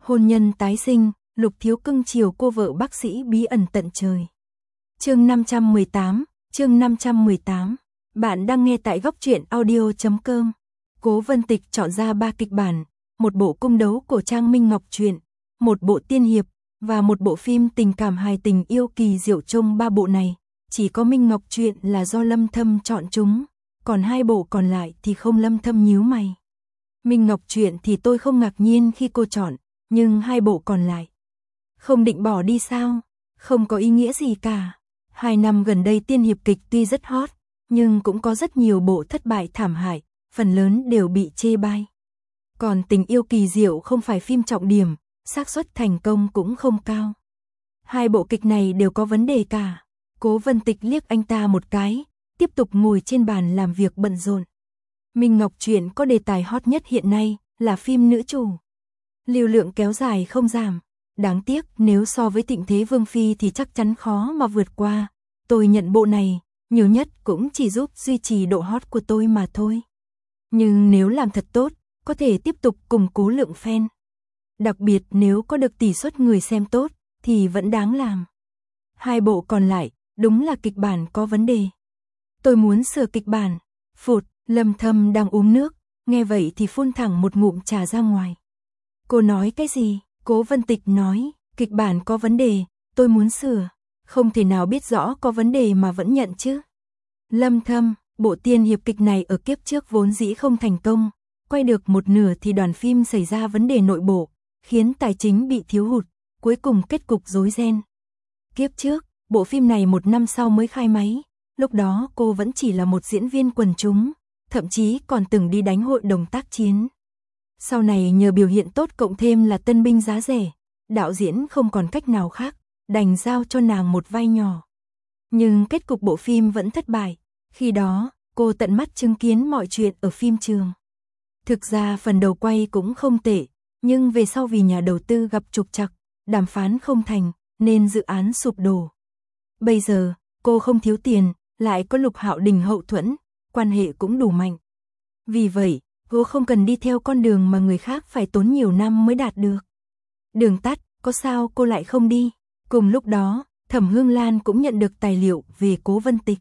Hôn nhân tái sinh, Lục Thiếu cưng chiều cô vợ bác sĩ bí ẩn tận trời. Chương 518. Bạn đang nghe tại góc truyện audio.com. Cố Vân Tịch chọn ra 3 kịch bản, một bộ cung đấu cổ trang Minh Ngọc truyện, một bộ tiên hiệp và một bộ phim tình cảm hài tình yêu kỳ diệu. Trong 3 bộ này, chỉ có Minh Ngọc truyện là do Lâm Thâm chọn chúng, còn 2 bộ còn lại thì không. Lâm Thâm nhíu mày. Minh Ngọc truyện thì tôi không ngạc nhiên khi cô chọn, nhưng 2 bộ còn lại không định bỏ đi sao? Không có ý nghĩa gì cả. 2 năm gần đây tiên hiệp kịch tuy rất hot, nhưng cũng có rất nhiều bộ thất bại thảm hại, phần lớn đều bị chê bai. Còn tình yêu kỳ diệu không phải phim trọng điểm, xác suất thành công cũng không cao. 2 bộ kịch này đều có vấn đề cả. Cố Vân Tịch liếc anh ta một cái, tiếp tục ngồi trên bàn làm việc bận rộn. Minh Ngọc truyện có đề tài hot nhất hiện nay là phim nữ chủ. Lưu lượng kéo dài không giảm. Đáng tiếc nếu so với Tịnh Thế Vương Phi thì chắc chắn khó mà vượt qua. Tôi nhận bộ này, nhiều nhất cũng chỉ giúp duy trì độ hot của tôi mà thôi. Nhưng nếu làm thật tốt, có thể tiếp tục củng cố lượng fan. Đặc biệt nếu có được tỷ suất người xem tốt, thì vẫn đáng làm. 2 bộ còn lại, đúng là kịch bản có vấn đề. Tôi muốn sửa kịch bản. Phụt, Lâm Thâm đang uống nước, nghe vậy thì phun thẳng một ngụm trà ra ngoài. Cô nói cái gì? Cố Vân Tịch nói, kịch bản có vấn đề, tôi muốn sửa. Không thể nào biết rõ có vấn đề mà vẫn nhận chứ. Lâm Thâm, bộ tiên hiệp kịch này ở kiếp trước vốn dĩ không thành công, quay được một nửa thì đoàn phim xảy ra vấn đề nội bộ, khiến tài chính bị thiếu hụt, cuối cùng kết cục rối ren. Kiếp trước, bộ phim này 1 năm sau mới khai máy, lúc đó cô vẫn chỉ là một diễn viên quần chúng, thậm chí còn từng đi đánh hội đồng tác chiến. Sau này nhờ biểu hiện tốt cộng thêm là tân binh giá rẻ, đạo diễn không còn cách nào khác, đành giao cho nàng một vai nhỏ. Nhưng kết cục bộ phim vẫn thất bại, khi đó, cô tận mắt chứng kiến mọi chuyện ở phim trường. Thực ra phần đầu quay cũng không tệ, nhưng về sau vì nhà đầu tư gặp trục trặc, đàm phán không thành, nên dự án sụp đổ. Bây giờ, cô không thiếu tiền, lại có Lục Hạo Đình hậu thuẫn, quan hệ cũng đủ mạnh. Vì vậy, cô không cần đi theo con đường mà người khác phải tốn nhiều năm mới đạt được. Đường tắt, có sao cô lại không đi? Cùng lúc đó, Thẩm Hương Lan cũng nhận được tài liệu về Cố Vân Tịch.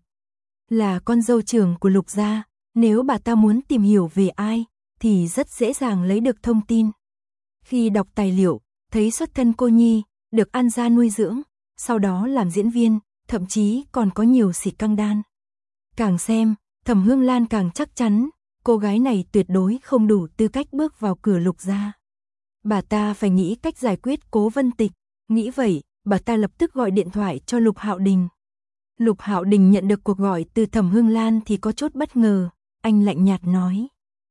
Là con dâu trưởng của Lục gia, nếu bà ta muốn tìm hiểu về ai, thì rất dễ dàng lấy được thông tin. Khi đọc tài liệu, thấy xuất thân cô nhi, được An gia nuôi dưỡng, sau đó làm diễn viên, thậm chí còn có nhiều xỉ căng đan. Càng xem, Thẩm Hương Lan càng chắc chắn, cô gái này tuyệt đối không đủ tư cách bước vào cửa Lục gia. Bà ta phải nghĩ cách giải quyết Cố Vân Tịch, nghĩ vậy, bà ta lập tức gọi điện thoại cho Lục Hạo Đình. Lục Hạo Đình nhận được cuộc gọi từ Thẩm Hương Lan thì có chút bất ngờ, anh lạnh nhạt nói.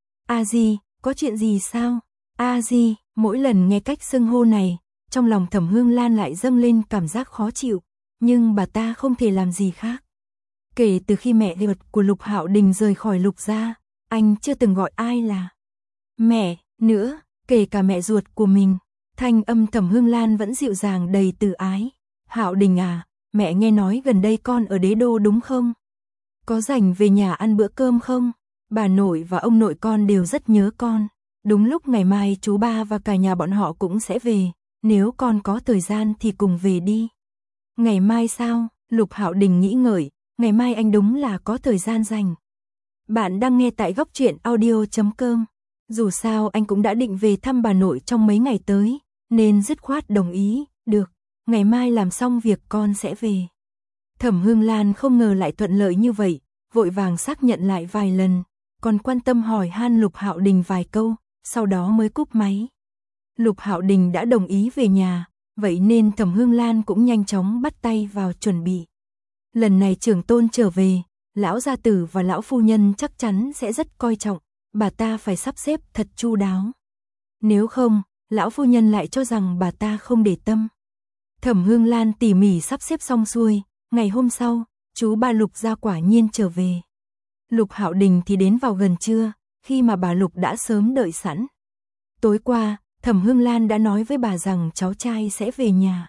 A Di, có chuyện gì sao? A Di, mỗi lần nghe cách xưng hô này, trong lòng Thẩm Hương Lan lại dâng lên cảm giác khó chịu, nhưng bà ta không thể làm gì khác. Kể từ khi mẹ ruột của Lục Hạo Đình rời khỏi Lục gia, anh chưa từng gọi ai là mẹ nữa, kể cả mẹ ruột của mình. Thanh âm Thẩm Hương Lan vẫn dịu dàng đầy từ ái. Hạo Đình à, mẹ nghe nói gần đây con ở Đế Đô đúng không? Có rảnh về nhà ăn bữa cơm không? Bà nội và ông nội con đều rất nhớ con. Đúng lúc ngày mai chú ba và cả nhà bọn họ cũng sẽ về, nếu con có thời gian thì cùng về đi. Ngày mai sao? Lục Hạo Đình nghĩ ngợi, ngày mai anh đúng là có thời gian rảnh. Bạn đang nghe tại góc truyện audio.com. Dù sao anh cũng đã định về thăm bà nội trong mấy ngày tới, nên dứt khoát đồng ý, được, ngày mai làm xong việc con sẽ về. Thẩm Hương Lan không ngờ lại thuận lợi như vậy, vội vàng xác nhận lại vài lần, còn quan tâm hỏi han Lục Hạo Đình vài câu, sau đó mới cúp máy. Lục Hạo Đình đã đồng ý về nhà, vậy nên Thẩm Hương Lan cũng nhanh chóng bắt tay vào chuẩn bị. Lần này trưởng tôn trở về, lão gia tử và lão phu nhân chắc chắn sẽ rất coi trọng, bà ta phải sắp xếp thật chu đáo. Nếu không, lão phu nhân lại cho rằng bà ta không để tâm. Thẩm Hương Lan tỉ mỉ sắp xếp xong xuôi, ngày hôm sau, chú ba Lục gia quả nhiên trở về. Lục Hạo Đình thì đến vào gần trưa, khi mà bà Lục đã sớm đợi sẵn. Tối qua, Thẩm Hương Lan đã nói với bà rằng cháu trai sẽ về nhà.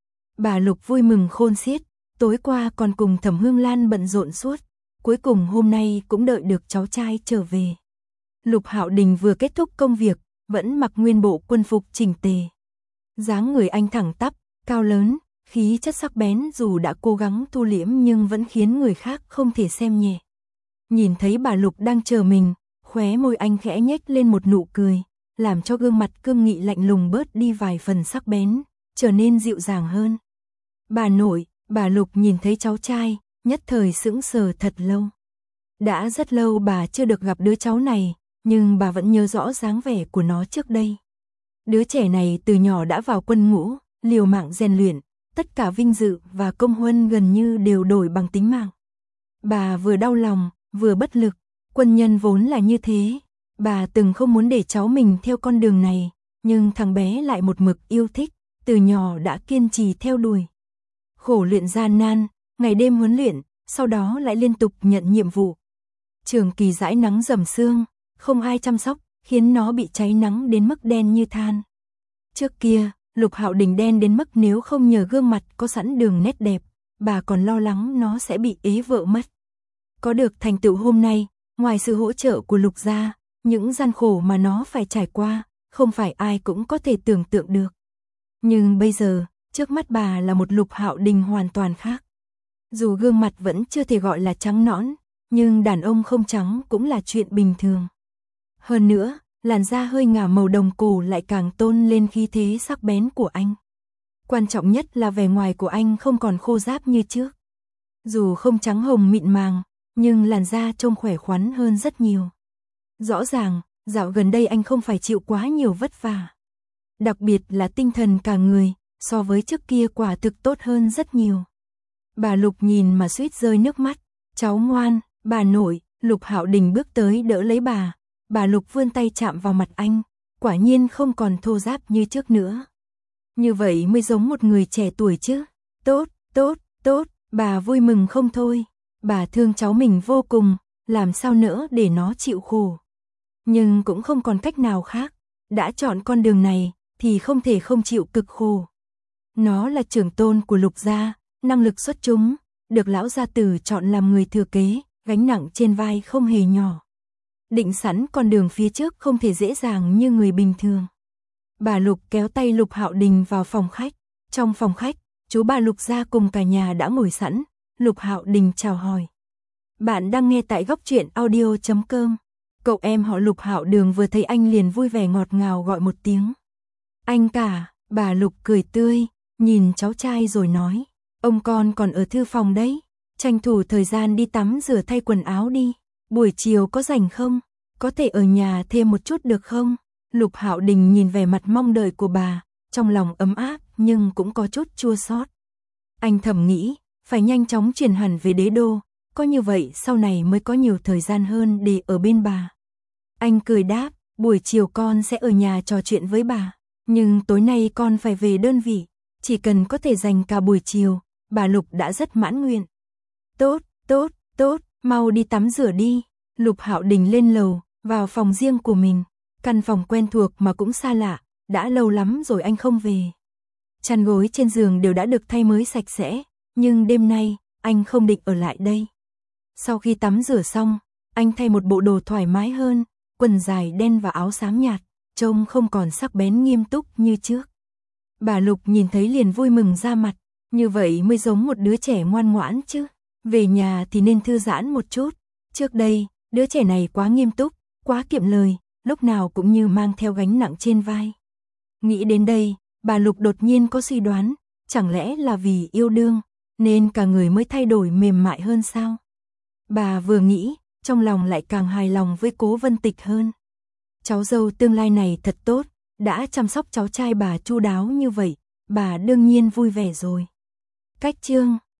Bà Lục vui mừng khôn xiết, tối qua còn cùng Thẩm Hương Lan bận rộn suốt, cuối cùng hôm nay cũng đợi được cháu trai trở về. Lục Hạo Đình vừa kết thúc công việc, vẫn mặc nguyên bộ quân phục chỉnh tề. Dáng người anh thẳng tắp, cao lớn, khí chất sắc bén dù đã cố gắng thu liễm nhưng vẫn khiến người khác không thể xem nhẹ. Nhìn thấy bà Lục đang chờ mình, khóe môi anh khẽ nhếch lên một nụ cười, làm cho gương mặt cương nghị lạnh lùng bớt đi vài phần sắc bén, trở nên dịu dàng hơn. Bà nội, bà Lục nhìn thấy cháu trai, nhất thời sững sờ thật lâu. Đã rất lâu bà chưa được gặp đứa cháu này, nhưng bà vẫn nhớ rõ dáng vẻ của nó trước đây. Đứa trẻ này từ nhỏ đã vào quân ngũ, liều mạng rèn luyện, tất cả vinh dự và công huân gần như đều đổi bằng tính mạng. Bà vừa đau lòng, vừa bất lực, quân nhân vốn là như thế. Bà từng không muốn để cháu mình theo con đường này, nhưng thằng bé lại một mực yêu thích, từ nhỏ đã kiên trì theo đuổi. Khổ luyện gian nan, ngày đêm huấn luyện, sau đó lại liên tục nhận nhiệm vụ. Trường kỳ dãi nắng rầm sương, không ai chăm sóc, khiến nó bị cháy nắng đến mức đen như than. Trước kia, Lục Hạo Đình đen đến mức nếu không nhờ gương mặt có sẵn đường nét đẹp, bà còn lo lắng nó sẽ bị ế vợ mất. Có được thành tựu hôm nay, ngoài sự hỗ trợ của Lục gia, những gian khổ mà nó phải trải qua, không phải ai cũng có thể tưởng tượng được. Nhưng bây giờ, trước mắt bà là một Lục Hạo Đình hoàn toàn khác. Dù gương mặt vẫn chưa thể gọi là trắng nõn, nhưng đàn ông không trắng cũng là chuyện bình thường. Hơn nữa, làn da hơi ngả màu đồng cổ lại càng tôn lên khí thế sắc bén của anh. Quan trọng nhất là vẻ ngoài của anh không còn khô ráp như trước. Dù không trắng hồng mịn màng, nhưng làn da trông khỏe khoắn hơn rất nhiều. Rõ ràng, dạo gần đây anh không phải chịu quá nhiều vất vả. Đặc biệt là tinh thần cả người, so với trước kia quả thực tốt hơn rất nhiều. Bà Lục nhìn mà suýt rơi nước mắt. Cháu ngoan, bà nội. Lục Hạo Đình bước tới đỡ lấy bà. Bà Lục vươn tay chạm vào mặt anh, quả nhiên không còn thô ráp như trước nữa. Như vậy mới giống một người trẻ tuổi chứ. Tốt, tốt, tốt, bà vui mừng không thôi. Bà thương cháu mình vô cùng, làm sao nữa để nó chịu khổ. Nhưng cũng không còn cách nào khác, đã chọn con đường này thì không thể không chịu cực khổ. Nó là trưởng tôn của Lục gia, năng lực xuất chúng, được lão gia tử chọn làm người thừa kế, gánh nặng trên vai không hề nhỏ. Định sẵn con đường phía trước không thể dễ dàng như người bình thường. Bà Lục kéo tay Lục Hạo Đình vào phòng khách. Trong phòng khách, chú bà Lục gia cùng cả nhà đã ngồi sẵn. Lục Hạo Đình chào hỏi. Bạn đang nghe tại góc truyện audio.com. Cậu em họ Lục Hạo Đường vừa thấy anh liền vui vẻ ngọt ngào gọi một tiếng. Anh cả, bà Lục cười tươi, nhìn cháu trai rồi nói. Ông con còn ở thư phòng đấy, tranh thủ thời gian đi tắm rửa thay quần áo đi. Buổi chiều có rảnh không? Có thể ở nhà thêm một chút được không? Lục Hạo Đình nhìn vẻ mặt mong đợi của bà, trong lòng ấm áp nhưng cũng có chút chua xót. Anh thầm nghĩ, phải nhanh chóng chuyển hẳn về đế đô, có như vậy sau này mới có nhiều thời gian hơn để ở bên bà. Anh cười đáp, buổi chiều con sẽ ở nhà trò chuyện với bà, nhưng tối nay con phải về đơn vị, chỉ cần có thể dành cả buổi chiều, bà Lục đã rất mãn nguyện. Tốt, tốt, tốt. Mau đi tắm rửa đi. Lục Hạo Đình lên lầu, vào phòng riêng của mình. Căn phòng quen thuộc mà cũng xa lạ, đã lâu lắm rồi anh không về. Chăn gối trên giường đều đã được thay mới sạch sẽ, nhưng đêm nay, anh không định ở lại đây. Sau khi tắm rửa xong, anh thay một bộ đồ thoải mái hơn, quần dài đen và áo xám nhạt, trông không còn sắc bén nghiêm túc như trước. Bà Lục nhìn thấy liền vui mừng ra mặt, như vậy mới giống một đứa trẻ ngoan ngoãn chứ. Về nhà thì nên thư giãn một chút. Trước đây, đứa trẻ này quá nghiêm túc, quá kiệm lời, lúc nào cũng như mang theo gánh nặng trên vai. Nghĩ đến đây, bà Lục đột nhiên có suy đoán, chẳng lẽ là vì yêu đương, nên cả người mới thay đổi mềm mại hơn sao? Bà vừa nghĩ, trong lòng lại càng hài lòng với Cố Vân Tịch hơn. Cháu dâu tương lai này thật tốt, đã chăm sóc cháu trai bà chu đáo như vậy, bà đương nhiên vui vẻ rồi. Cách chương